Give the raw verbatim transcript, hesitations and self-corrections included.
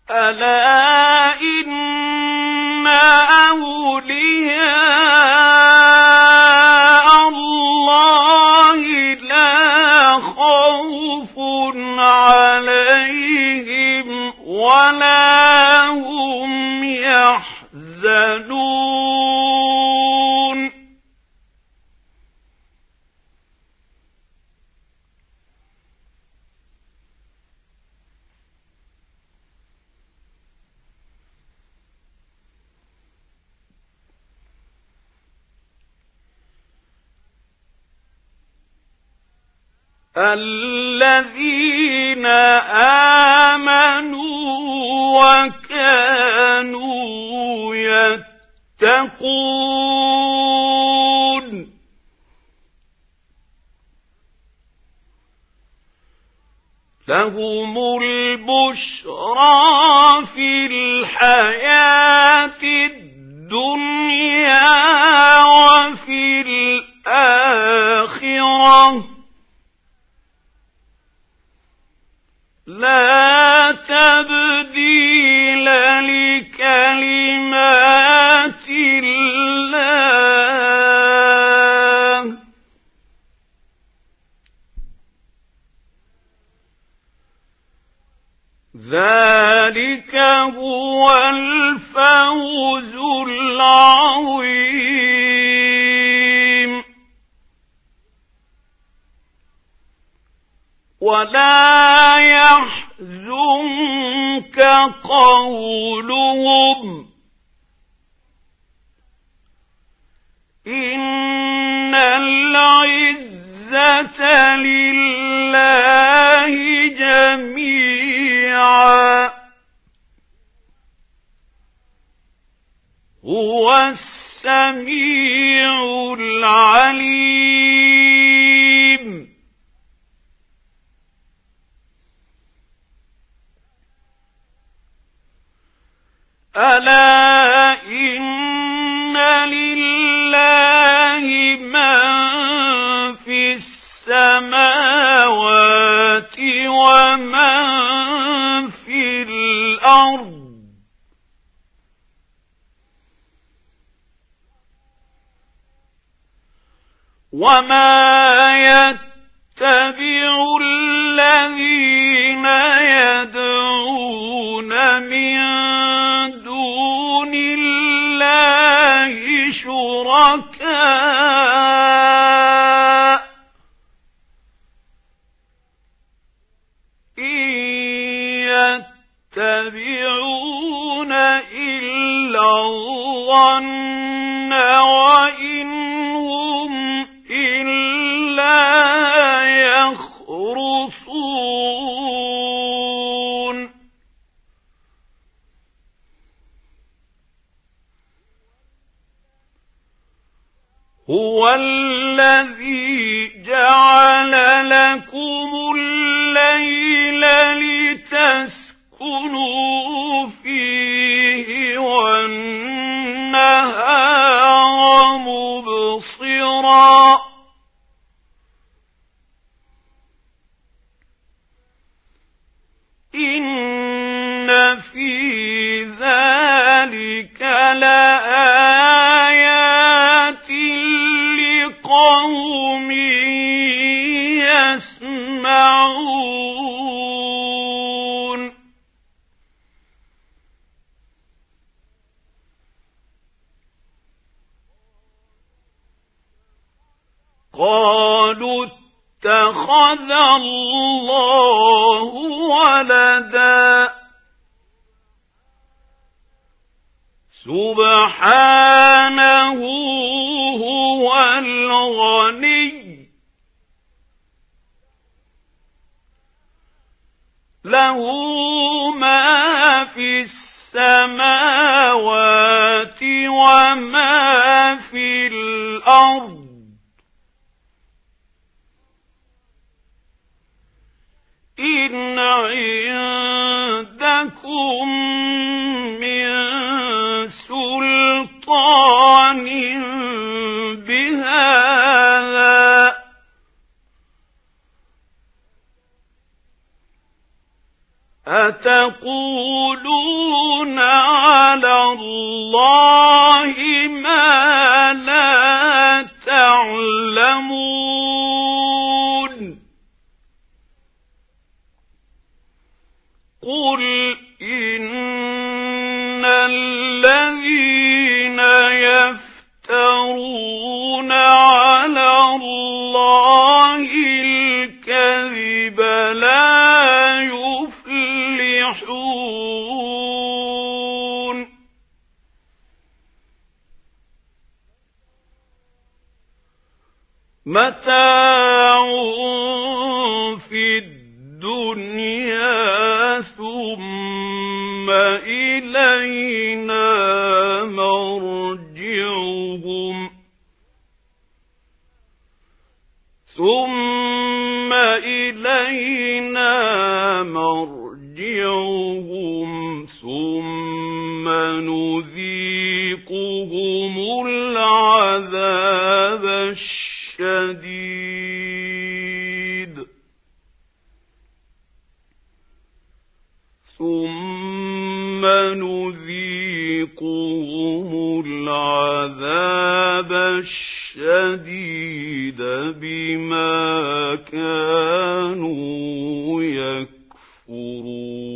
ألا إن أولياء الله لا خوف عليهم ولا هم يحزنون الذين آمنوا وكانوا يتقون لهم البشرى في الحياة الدنيا وفي الآخرة لا تبديل لكلمات الله ذلك هو الفوز العظيم ولا يحزنك قولهم إن العزة لله جميعا هو السميع العليم ألا إن لله من في السماوات ومن في الأرض وما يتبع الذين يدعون من دون الله شركاء إن يتبعون إلا الظن وإن هم إلا يخرصون هو الذي جعل لكم الليل لتسكنوا فيه والنهار مبصرا إن في ذلك لآيات لقوم يسمعون قالوا اتخذ الله ولدا سبحانه هو الغني له ما في السماوات وما في الأرض إن عندكم من سلطان بهذا أتقولون اللَّهِ مَا لَا تَعْلَمُونَ قُلْ إِنَّ الَّذِينَ يَفْتَرُونَ عَلَى اللَّهِ الْكَذِبَ لَا يُفْلِحُونَ مَتَاعٌ فِي الدُّنْيَا ثُمَّ إِلَيْنَا مَرْجِعُهُمْ ثُمَّ إِلَيْنَا مَرْجِعُهُمْ ثُمَّ نُذِيقُهُمُ الْعَذَابَ الشَّدِيدَ ثُمَّ نُذِيقُهُمُ الْعَذَابَ الشَّدِيدَ بِمَا كَانُوا يَكْفُرُونَ